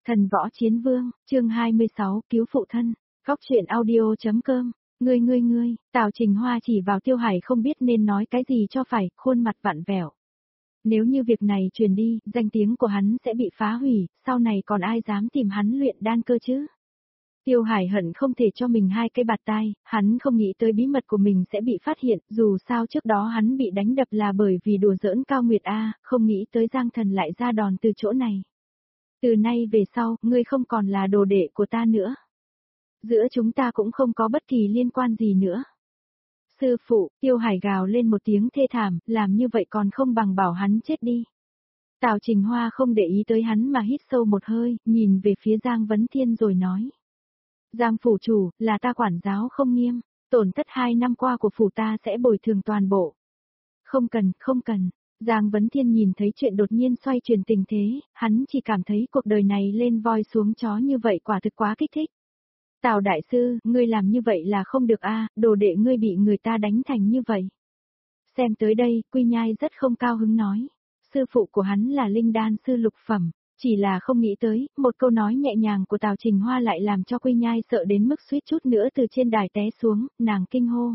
Thần võ chiến vương, chương 26, cứu phụ thân, góc truyện audio.com, ngươi, Tào Trình Hoa chỉ vào Tiêu Hải không biết nên nói cái gì cho phải, khuôn mặt vặn vẹo. Nếu như việc này truyền đi, danh tiếng của hắn sẽ bị phá hủy, sau này còn ai dám tìm hắn luyện đan cơ chứ? Tiêu Hải hận không thể cho mình hai cái bạt tai, hắn không nghĩ tới bí mật của mình sẽ bị phát hiện, dù sao trước đó hắn bị đánh đập là bởi vì đùa giỡn Cao Nguyệt A, không nghĩ tới Giang Thần lại ra đòn từ chỗ này. Từ nay về sau, ngươi không còn là đồ đệ của ta nữa. Giữa chúng ta cũng không có bất kỳ liên quan gì nữa. Sư phụ, Tiêu Hải gào lên một tiếng thê thảm, làm như vậy còn không bằng bảo hắn chết đi. Tào Trình Hoa không để ý tới hắn mà hít sâu một hơi, nhìn về phía Giang Vấn Thiên rồi nói. Giang phủ chủ, là ta quản giáo không nghiêm, tổn thất 2 năm qua của phủ ta sẽ bồi thường toàn bộ. Không cần. Giang Vấn Thiên nhìn thấy chuyện đột nhiên xoay chuyển tình thế, hắn chỉ cảm thấy cuộc đời này lên voi xuống chó như vậy quả thực quá kích thích. Tào đại sư, ngươi làm như vậy là không được a, đồ đệ ngươi bị người ta đánh thành như vậy. Xem tới đây, Quy Nhai rất không cao hứng nói. Sư phụ của hắn là linh đan sư lục phẩm, chỉ là không nghĩ tới, một câu nói nhẹ nhàng của Tào Trình Hoa lại làm cho Quy Nhai sợ đến mức suýt chút nữa từ trên đài té xuống, nàng kinh hô.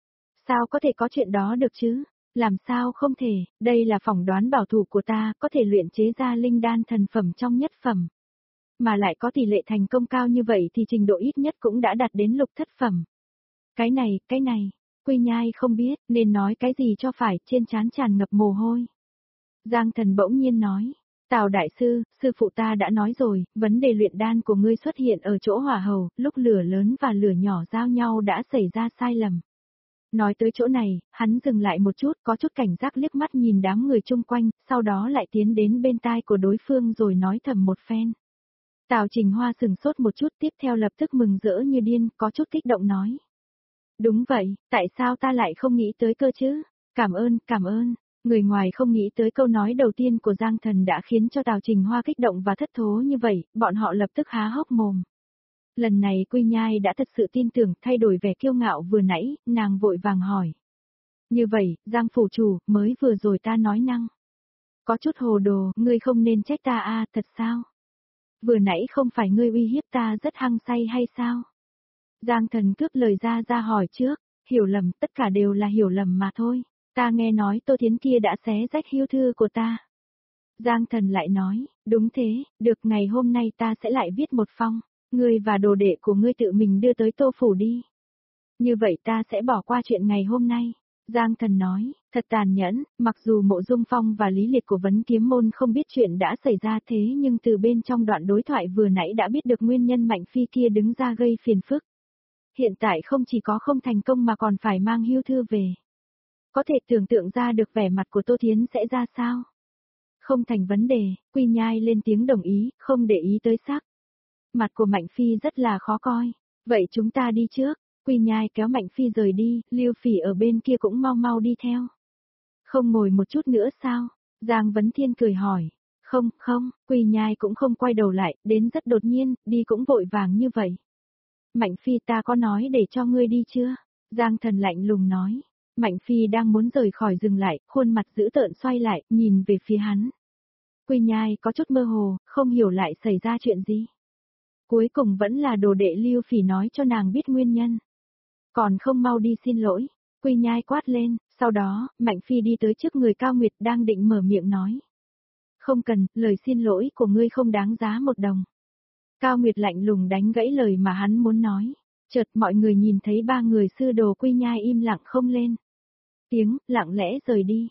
Sao có thể có chuyện đó được chứ? Làm sao không thể, đây là phỏng đoán bảo thủ của ta, có thể luyện chế ra linh đan thần phẩm trong nhất phẩm. Mà lại có tỷ lệ thành công cao như vậy thì trình độ ít nhất cũng đã đạt đến lục thất phẩm. Cái này, Quy Nhai không biết nên nói cái gì cho phải, trên trán tràn ngập mồ hôi. Giang Thần bỗng nhiên nói, Tào đại sư, sư phụ ta đã nói rồi, vấn đề luyện đan của ngươi xuất hiện ở chỗ hỏa hầu, lúc lửa lớn và lửa nhỏ giao nhau đã xảy ra sai lầm. Nói tới chỗ này, hắn dừng lại một chút, có chút cảnh giác liếc mắt nhìn đám người chung quanh, sau đó lại tiến đến bên tai của đối phương rồi nói thầm một phen. Tào Trình Hoa sừng sốt một chút, tiếp theo lập tức mừng rỡ như điên, có chút kích động nói. Đúng vậy, tại sao ta lại không nghĩ tới cơ chứ? Cảm ơn. Người ngoài không nghĩ tới câu nói đầu tiên của Giang Thần đã khiến cho Tào Trình Hoa kích động và thất thố như vậy, bọn họ lập tức há hốc mồm. Lần này Quy Nhai đã thật sự tin tưởng, thay đổi vẻ kiêu ngạo vừa nãy, nàng vội vàng hỏi. Như vậy, Giang phủ chủ, mới vừa rồi ta nói năng. Có chút hồ đồ, ngươi không nên trách ta a, thật sao? Vừa nãy không phải ngươi uy hiếp ta rất hăng say hay sao? Giang Thần cướp lời ra hỏi trước, hiểu lầm, tất cả đều là hiểu lầm mà thôi. Ta nghe nói Tô Thiến kia đã xé rách hưu thư của ta. Giang Thần lại nói, đúng thế, được, ngày hôm nay ta sẽ lại viết một phong, ngươi và đồ đệ của ngươi tự mình đưa tới Tô phủ đi. Như vậy ta sẽ bỏ qua chuyện ngày hôm nay. Giang Thần nói, thật tàn nhẫn, mặc dù Mộ Dung Phong và Lý Liệt của Vấn Kiếm Môn không biết chuyện đã xảy ra thế nhưng từ bên trong đoạn đối thoại vừa nãy đã biết được nguyên nhân Mạnh Phi kia đứng ra gây phiền phức. Hiện tại không chỉ có không thành công mà còn phải mang hưu thư về. Có thể tưởng tượng ra được vẻ mặt của Tô Thiến sẽ ra sao? Không thành vấn đề, Quy Nhai lên tiếng đồng ý, không để ý tới sắc. Mặt của Mạnh Phi rất là khó coi. Vậy chúng ta đi trước. Quy Nhai kéo Mạnh Phi rời đi, Lưu Phỉ ở bên kia cũng mau đi theo. Không ngồi một chút nữa sao? Giang Vấn Thiên cười hỏi. Không, Quy Nhai cũng không quay đầu lại, đến rất đột nhiên, đi cũng vội vàng như vậy. Mạnh Phi, ta có nói để cho ngươi đi chưa? Giang Thần lạnh lùng nói. Mạnh Phi đang muốn rời khỏi dừng lại, khuôn mặt dữ tợn xoay lại, nhìn về phía hắn. Quy Nhai có chút mơ hồ, không hiểu lại xảy ra chuyện gì. Cuối cùng vẫn là đồ đệ Lưu Phỉ nói cho nàng biết nguyên nhân. Còn không mau đi xin lỗi, Quy Nhai quát lên, sau đó, Mạnh Phi đi tới trước người Cao Nguyệt đang định mở miệng nói. Không cần, lời xin lỗi của ngươi không đáng giá một đồng. Cao Nguyệt lạnh lùng đánh gãy lời mà hắn muốn nói. Chợt mọi người nhìn thấy 3 người sư đồ Quy Nhai im lặng không lên tiếng, lặng lẽ rời đi.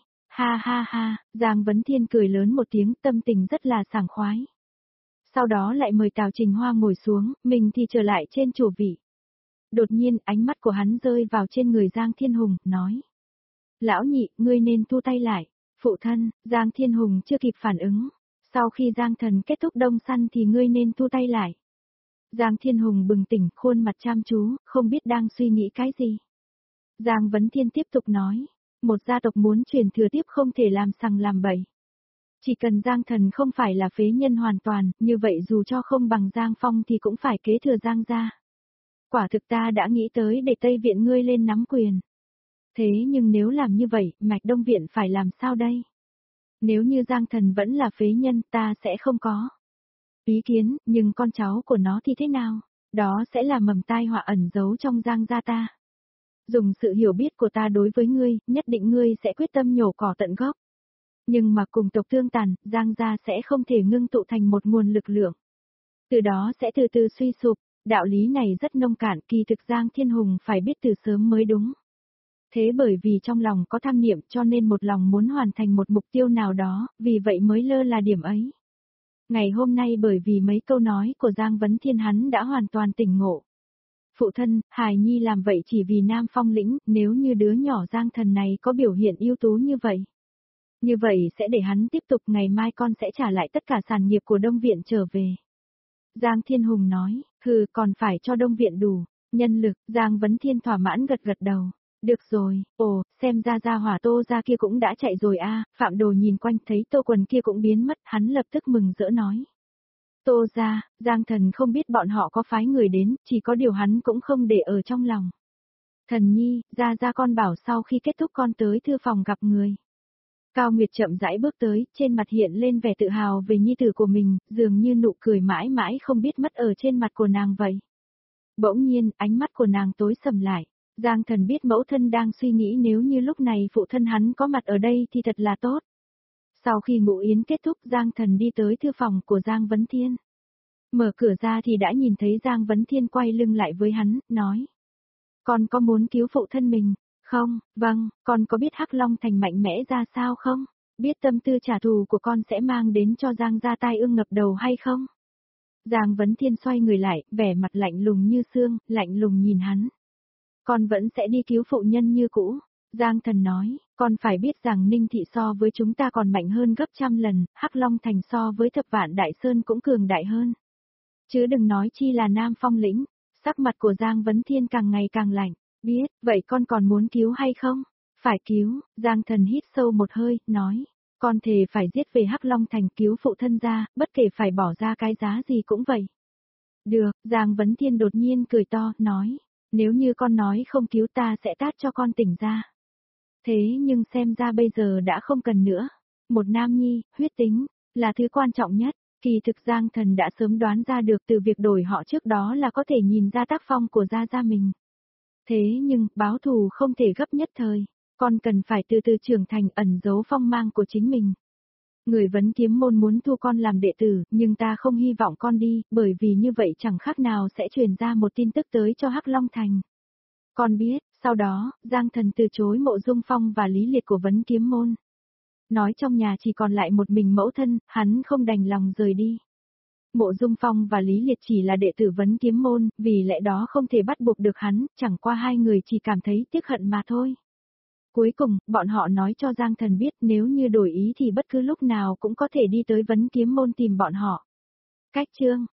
Ha, Giang Vấn Thiên cười lớn một tiếng, tâm tình rất là sảng khoái. Sau đó lại mời Tào Trình Hoa ngồi xuống, mình thì trở lại trên chủ vị. Đột nhiên ánh mắt của hắn rơi vào trên người Giang Thiên Hùng, nói. Lão nhị, ngươi nên thu tay lại. Phụ thân, Giang Thiên Hùng chưa kịp phản ứng. Sau khi Giang Thần kết thúc đông săn thì ngươi nên thu tay lại. Giang Thiên Hùng bừng tỉnh, khuôn mặt chăm chú, không biết đang suy nghĩ cái gì. Giang Vấn Thiên tiếp tục nói. Một gia tộc muốn truyền thừa tiếp không thể làm sằng làm bậy. Chỉ cần Giang Thần không phải là phế nhân hoàn toàn, như vậy dù cho không bằng Giang Phong thì cũng phải kế thừa Giang gia. Quả thực ta đã nghĩ tới để Tây Viện ngươi lên nắm quyền. Thế nhưng nếu làm như vậy, Mạch Đông Viện phải làm sao đây? Nếu như Giang Thần vẫn là phế nhân ta sẽ không có. Ý kiến, nhưng con cháu của nó thì thế nào? Đó sẽ là mầm tai họa ẩn giấu trong Giang gia ta. Dùng sự hiểu biết của ta đối với ngươi, nhất định ngươi sẽ quyết tâm nhổ cỏ tận gốc. Nhưng mà cùng tộc tương tàn, Giang gia sẽ không thể ngưng tụ thành một nguồn lực lượng. Từ đó sẽ từ từ suy sụp, đạo lý này rất nông cạn, kỳ thực Giang Thiên Hùng phải biết từ sớm mới đúng. Thế bởi vì trong lòng có tham niệm cho nên một lòng muốn hoàn thành một mục tiêu nào đó, vì vậy mới lơ là điểm ấy. Ngày hôm nay bởi vì mấy câu nói của Giang Vấn Thiên hắn đã hoàn toàn tỉnh ngộ. Phụ thân, Hải Nhi làm vậy chỉ vì Nam Phong lĩnh, nếu như đứa nhỏ Giang Thần này có biểu hiện ưu tú như vậy. Như vậy sẽ để hắn tiếp tục, ngày mai con sẽ trả lại tất cả sản nghiệp của Đông Viện trở về. Giang Thiên Hùng nói, còn phải cho Đông Viện đủ nhân lực. Giang Vấn Thiên thỏa mãn gật gật đầu. Được rồi, xem ra gia hỏa Tô gia kia cũng đã chạy rồi a. Phạm Đồ nhìn quanh thấy Tô Quần kia cũng biến mất, hắn lập tức mừng rỡ nói. Tô gia, Giang Thần không biết bọn họ có phái người đến, chỉ có điều hắn cũng không để ở trong lòng. Thần nhi, ra con bảo sau khi kết thúc con tới thư phòng gặp người. Cao Nguyệt chậm rãi bước tới, trên mặt hiện lên vẻ tự hào về nhi tử của mình, dường như nụ cười mãi mãi không biết mất ở trên mặt của nàng vậy. Bỗng nhiên, ánh mắt của nàng tối sầm lại. Giang Thần biết mẫu thân đang suy nghĩ nếu như lúc này phụ thân hắn có mặt ở đây thì thật là tốt. Sau khi ngũ yến kết thúc, Giang Thần đi tới thư phòng của Giang Vấn Thiên. Mở cửa ra thì đã nhìn thấy Giang Vấn Thiên quay lưng lại với hắn, nói. Con có muốn cứu phụ thân mình? Không, vâng, con có biết Hắc Long Thành mạnh mẽ ra sao không? Biết tâm tư trả thù của con sẽ mang đến cho Giang gia tai ương ngập đầu hay không? Giang Vấn Thiên xoay người lại, vẻ mặt lạnh lùng như xương, lạnh lùng nhìn hắn. Con vẫn sẽ đi cứu phụ nhân như cũ. Giang Thần nói, con phải biết rằng Ninh Thị so với chúng ta còn mạnh hơn gấp trăm lần, Hắc Long Thành so với Thập Vạn Đại Sơn cũng cường đại hơn. Chứ đừng nói chi là Nam Phong lĩnh. Sắc mặt của Giang Vấn Thiên càng ngày càng lạnh. Biết, vậy con còn muốn cứu hay không? Phải cứu. Giang Thần hít sâu một hơi, nói. Con thề phải giết về Hắc Long Thành cứu phụ thân ra, bất kể phải bỏ ra cái giá gì cũng vậy. Được, Giang Vấn Thiên đột nhiên cười to, nói. Nếu như con nói không cứu ta sẽ tát cho con tỉnh ra. Thế nhưng xem ra bây giờ đã không cần nữa. Một nam nhi, huyết tính, là thứ quan trọng nhất. Kỳ thực Giang Thần đã sớm đoán ra được từ việc đổi họ trước đó là có thể nhìn ra tác phong của gia mình. Thế nhưng, báo thù không thể gấp nhất thời. Con cần phải từ từ trưởng thành, ẩn giấu phong mang của chính mình. Người Vấn Kiếm môn muốn thu con làm đệ tử, nhưng ta không hy vọng con đi, bởi vì như vậy chẳng khác nào sẽ truyền ra một tin tức tới cho Hắc Long Thành. Con biết, sau đó, Giang Thần từ chối Mộ Dung Phong và Lý Liệt của Vấn Kiếm môn. Nói trong nhà chỉ còn lại một mình mẫu thân, hắn không đành lòng rời đi. Mộ Dung Phong và Lý Liệt chỉ là đệ tử Vấn Kiếm môn, vì lẽ đó không thể bắt buộc được hắn, chẳng qua hai người chỉ cảm thấy tiếc hận mà thôi. Cuối cùng, bọn họ nói cho Giang Thần biết nếu như đổi ý thì bất cứ lúc nào cũng có thể đi tới Vấn Kiếm môn tìm bọn họ. Cách chương